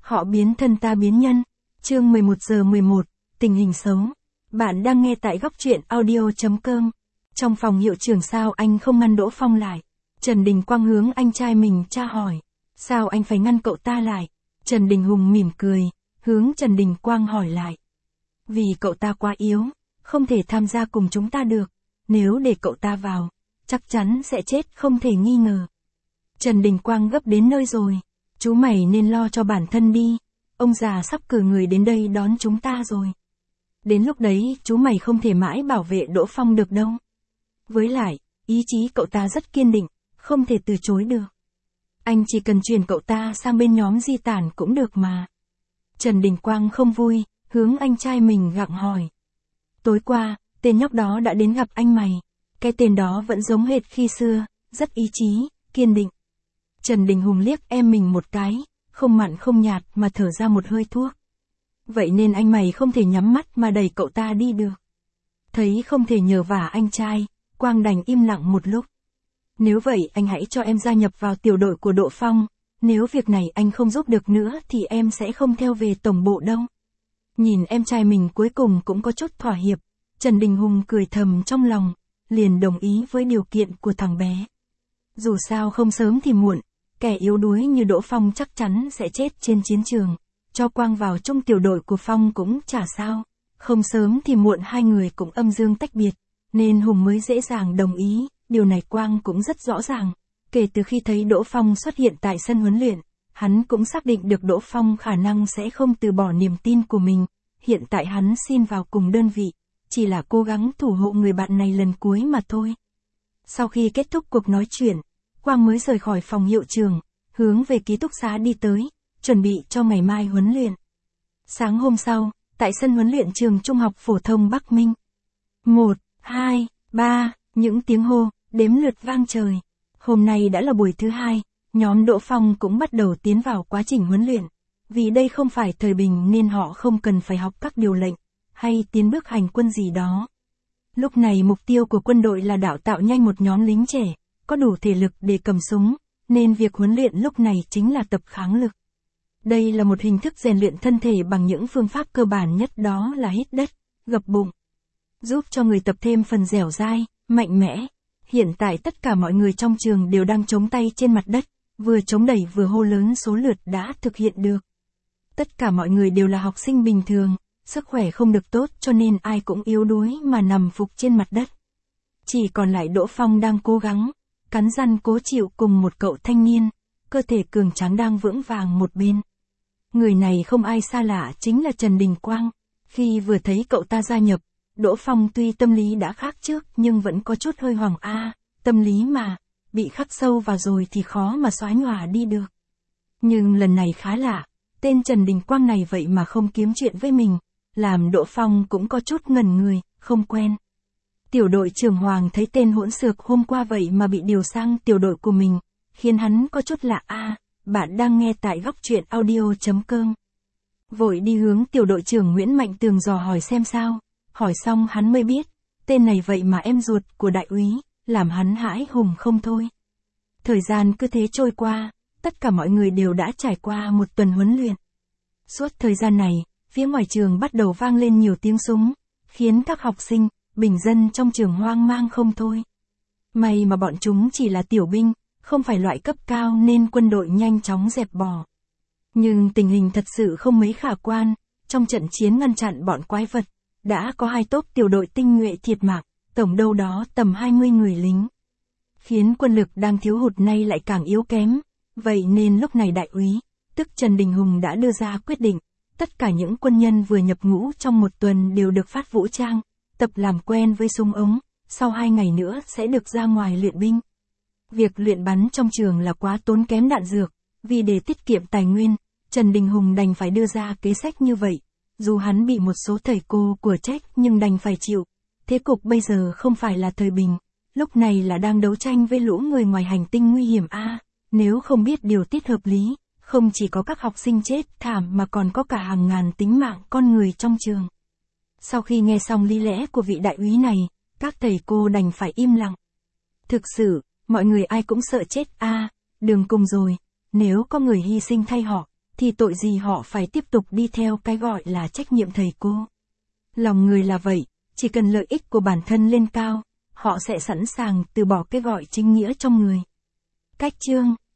Họ biến thân ta biến nhân. Chương 11:11, tình hình xấu. Bạn đang nghe tại góc truyện audio.com. Trong phòng hiệu trưởng sao anh không ngăn Đỗ Phong lại? Trần Đình Quang hướng anh trai mình tra hỏi. Sao anh phải ngăn cậu ta lại? Trần Đình Hùng mỉm cười, hướng Trần Đình Quang hỏi lại. Vì cậu ta quá yếu, không thể tham gia cùng chúng ta được. Nếu để cậu ta vào, chắc chắn sẽ chết không thể nghi ngờ. Trần Đình Quang gấp đến nơi rồi. Chú mày nên lo cho bản thân đi. Ông già sắp cử người đến đây đón chúng ta rồi. Đến lúc đấy chú mày không thể mãi bảo vệ Đỗ Phong được đâu. Với lại, ý chí cậu ta rất kiên định, không thể từ chối được. Anh chỉ cần chuyển cậu ta sang bên nhóm di tản cũng được mà. Trần Đình Quang không vui, hướng anh trai mình gặng hỏi. Tối qua, tên nhóc đó đã đến gặp anh mày. Cái tên đó vẫn giống hệt khi xưa, rất ý chí, kiên định. Trần Đình Hùng liếc em mình một cái, không mặn không nhạt mà thở ra một hơi thuốc. Vậy nên anh mày không thể nhắm mắt mà đẩy cậu ta đi được. Thấy không thể nhờ vả anh trai, Quang đành im lặng một lúc. Nếu vậy anh hãy cho em gia nhập vào tiểu đội của Đỗ Phong. Nếu việc này anh không giúp được nữa thì em sẽ không theo về tổng bộ đâu. Nhìn em trai mình cuối cùng cũng có chút thỏa hiệp. Trần Đình Hùng cười thầm trong lòng, liền đồng ý với điều kiện của thằng bé. Dù sao không sớm thì muộn, kẻ yếu đuối như Đỗ Phong chắc chắn sẽ chết trên chiến trường. Cho Quang vào trong tiểu đội của Phong cũng chả sao. Không sớm thì muộn hai người cũng âm dương tách biệt, nên Hùng mới dễ dàng đồng ý. Điều này Quang cũng rất rõ ràng. Kể từ khi thấy Đỗ Phong xuất hiện tại sân huấn luyện, hắn cũng xác định được Đỗ Phong khả năng sẽ không từ bỏ niềm tin của mình. Hiện tại hắn xin vào cùng đơn vị, chỉ là cố gắng thủ hộ người bạn này lần cuối mà thôi. Sau khi kết thúc cuộc nói chuyện, Quang mới rời khỏi phòng hiệu trưởng, hướng về ký túc xá đi tới, chuẩn bị cho ngày mai huấn luyện. Sáng hôm sau, tại sân huấn luyện trường Trung học phổ thông Bắc Minh. 1, 2, 3, những tiếng hô, đếm lượt vang trời. Hôm nay đã là buổi thứ hai, nhóm Đỗ Phong cũng bắt đầu tiến vào quá trình huấn luyện. Vì đây không phải thời bình nên họ không cần phải học các điều lệnh, hay tiến bước hành quân gì đó. Lúc này mục tiêu của quân đội là đào tạo nhanh một nhóm lính trẻ, có đủ thể lực để cầm súng, nên việc huấn luyện lúc này chính là tập kháng lực. Đây là một hình thức rèn luyện thân thể bằng những phương pháp cơ bản nhất, đó là hít đất, gập bụng, giúp cho người tập thêm phần dẻo dai, mạnh mẽ. Hiện tại tất cả mọi người trong trường đều đang chống tay trên mặt đất, vừa chống đẩy vừa hô lớn số lượt đã thực hiện được. Tất cả mọi người đều là học sinh bình thường, sức khỏe không được tốt cho nên ai cũng yếu đuối mà nằm phục trên mặt đất. Chỉ còn lại Đỗ Phong đang cố gắng, cắn răng cố chịu cùng một cậu thanh niên, cơ thể cường tráng đang vững vàng một bên. Người này không ai xa lạ chính là Trần Đình Quang. Khi vừa thấy cậu ta gia nhập, Đỗ Phong tuy tâm lý đã khác trước nhưng vẫn có chút hơi hoảng tâm lý mà, bị khắc sâu vào rồi thì khó mà xóa nhòa đi được. Nhưng lần này khá lạ, tên Trần Đình Quang này vậy mà không kiếm chuyện với mình, làm Đỗ Phong cũng có chút ngẩn người, không quen. Tiểu đội trưởng Hoàng thấy tên hỗn xược hôm qua vậy mà bị điều sang tiểu đội của mình, khiến hắn có chút lạ. Bạn đang nghe tại góc truyện audio.com. Vội đi hướng tiểu đội trưởng Nguyễn Mạnh Tường dò hỏi xem sao, hỏi xong hắn mới biết, tên này vậy mà em ruột của đại úy, làm hắn hãi hùng không thôi. Thời gian cứ thế trôi qua, tất cả mọi người đều đã trải qua một tuần huấn luyện. Suốt thời gian này, phía ngoài trường bắt đầu vang lên nhiều tiếng súng, khiến các học sinh, bình dân trong trường hoang mang không thôi. May mà bọn chúng chỉ là tiểu binh, không phải loại cấp cao nên quân đội nhanh chóng dẹp bỏ. Nhưng tình hình thật sự không mấy khả quan, trong trận chiến ngăn chặn bọn quái vật, đã có 2 tốp tiểu đội tinh nhuệ thiệt mạng, tổng đâu đó tầm 20 người lính. Khiến quân lực đang thiếu hụt nay lại càng yếu kém, vậy nên lúc này đại úy, tức Trần Đình Hùng đã đưa ra quyết định, tất cả những quân nhân vừa nhập ngũ trong một tuần đều được phát vũ trang, tập làm quen với súng ống, sau 2 ngày nữa sẽ được ra ngoài luyện binh. Việc luyện bắn trong trường là quá tốn kém đạn dược, vì để tiết kiệm tài nguyên, Trần Đình Hùng đành phải đưa ra kế sách như vậy. Dù hắn bị một số thầy cô của trách nhưng đành phải chịu. Thế cục bây giờ không phải là thời bình, lúc này là đang đấu tranh với lũ người ngoài hành tinh nguy hiểm. Nếu không biết điều tiết hợp lý, không chỉ có các học sinh chết thảm mà còn có cả hàng ngàn tính mạng con người trong trường. Sau khi nghe xong lý lẽ của vị đại úy này, các thầy cô đành phải im lặng. Thực sự, mọi người ai cũng sợ chết. Đường cùng rồi, nếu có người hy sinh thay họ, thì tội gì họ phải tiếp tục đi theo cái gọi là trách nhiệm thầy cô. Lòng người là vậy, chỉ cần lợi ích của bản thân lên cao, họ sẽ sẵn sàng từ bỏ cái gọi chính nghĩa trong người. Cách chương